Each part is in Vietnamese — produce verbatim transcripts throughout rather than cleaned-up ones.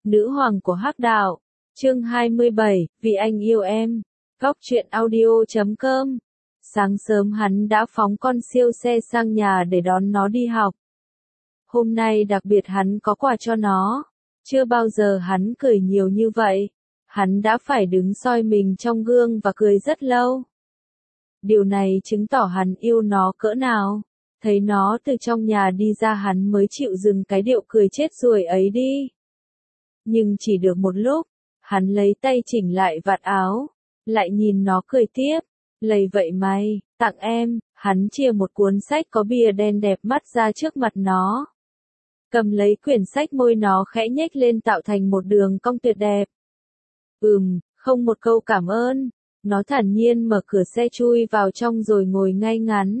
Nữ hoàng của Hắc đạo. Chương hai mươi bảy, Vì anh yêu em. Góc truyện audio chấm com. Sáng sớm hắn đã phóng con siêu xe sang nhà để đón nó đi học. Hôm nay đặc biệt hắn có quà cho nó. Chưa bao giờ hắn cười nhiều như vậy. Hắn đã phải đứng soi mình trong gương và cười rất lâu. Điều này chứng tỏ hắn yêu nó cỡ nào. Thấy nó từ trong nhà đi ra hắn mới chịu dừng cái điệu cười chết ruồi ấy đi. Nhưng chỉ được một lúc, hắn lấy tay chỉnh lại vạt áo, lại nhìn nó cười tiếp. Lầy vậy mày, tặng em, hắn chia một cuốn sách có bìa đen đẹp mắt ra trước mặt nó. Cầm lấy quyển sách, môi nó khẽ nhếch lên tạo thành một đường cong tuyệt đẹp. Ừm, không một câu cảm ơn. Nó thản nhiên mở cửa xe chui vào trong rồi ngồi ngay ngắn.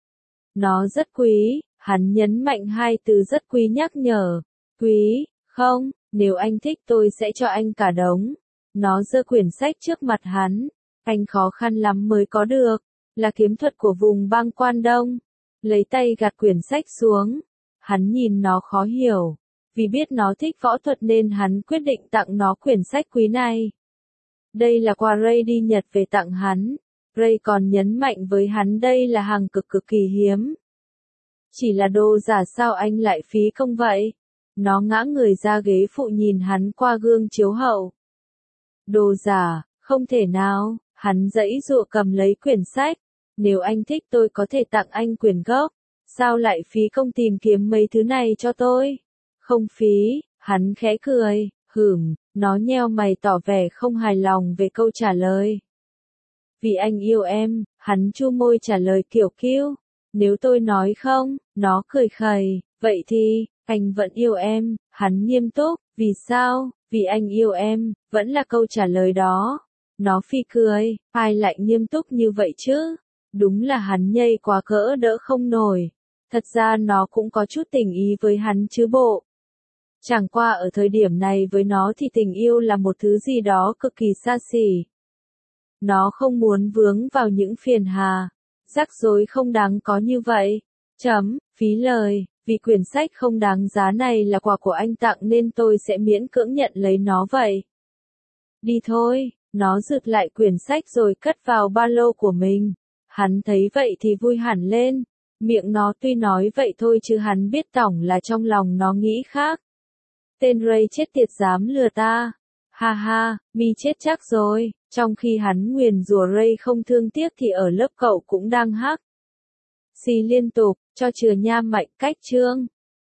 Nó rất quý, hắn nhấn mạnh hai từ rất quý, nhắc nhở. Quý, không, nếu anh thích tôi sẽ cho anh cả đống. Nó giơ quyển sách trước mặt hắn. Anh khó khăn lắm mới có được, là kiếm thuật của vùng bang Quan Đông. Lấy tay gạt quyển sách xuống. Hắn nhìn nó khó hiểu. Vì biết nó thích võ thuật nên hắn quyết định tặng nó quyển sách quý này. Đây là quà Ray đi Nhật về tặng hắn. Ray còn nhấn mạnh với hắn đây là hàng cực cực kỳ hiếm. Chỉ là đồ giả sao anh lại phí công vậy? Nó ngã người ra ghế phụ nhìn hắn qua gương chiếu hậu. Đồ giả, không thể nào, hắn giãy giụa cầm lấy quyển sách. Nếu anh thích tôi có thể tặng anh quyển gốc. Sao lại phí công tìm kiếm mấy thứ này cho tôi? Không phí, hắn khẽ cười, hửm, nó nheo mày tỏ vẻ không hài lòng về câu trả lời. Vì anh yêu em, hắn chu môi trả lời kiểu kiêu. Nếu tôi nói không, nó cười khẩy, vậy thì, anh vẫn yêu em, hắn nghiêm túc, vì sao, vì anh yêu em, vẫn là câu trả lời đó. Nó phì cười, ai lại nghiêm túc như vậy chứ? Đúng là hắn nhây quá cỡ đỡ không nổi. Thật ra nó cũng có chút tình ý với hắn chứ bộ. Chẳng qua ở thời điểm này với nó thì tình yêu là một thứ gì đó cực kỳ xa xỉ. Nó không muốn vướng vào những phiền hà, rắc rối không đáng có như vậy. Chấm, phí lời, vì quyển sách không đáng giá này là quà của anh tặng nên tôi sẽ miễn cưỡng nhận lấy nó vậy. Đi thôi, nó rụt lại quyển sách rồi cất vào ba lô của mình. Hắn thấy vậy thì vui hẳn lên. Miệng nó tuy nói vậy thôi chứ hắn biết tổng là trong lòng nó nghĩ khác. Tên Ray chết tiệt dám lừa ta. Ha ha, mi chết chắc rồi. Trong khi hắn nguyền rủa Ray không thương tiếc thì ở lớp cậu cũng đang hắc xì liên tục, cho chừa nha mạnh cách chương.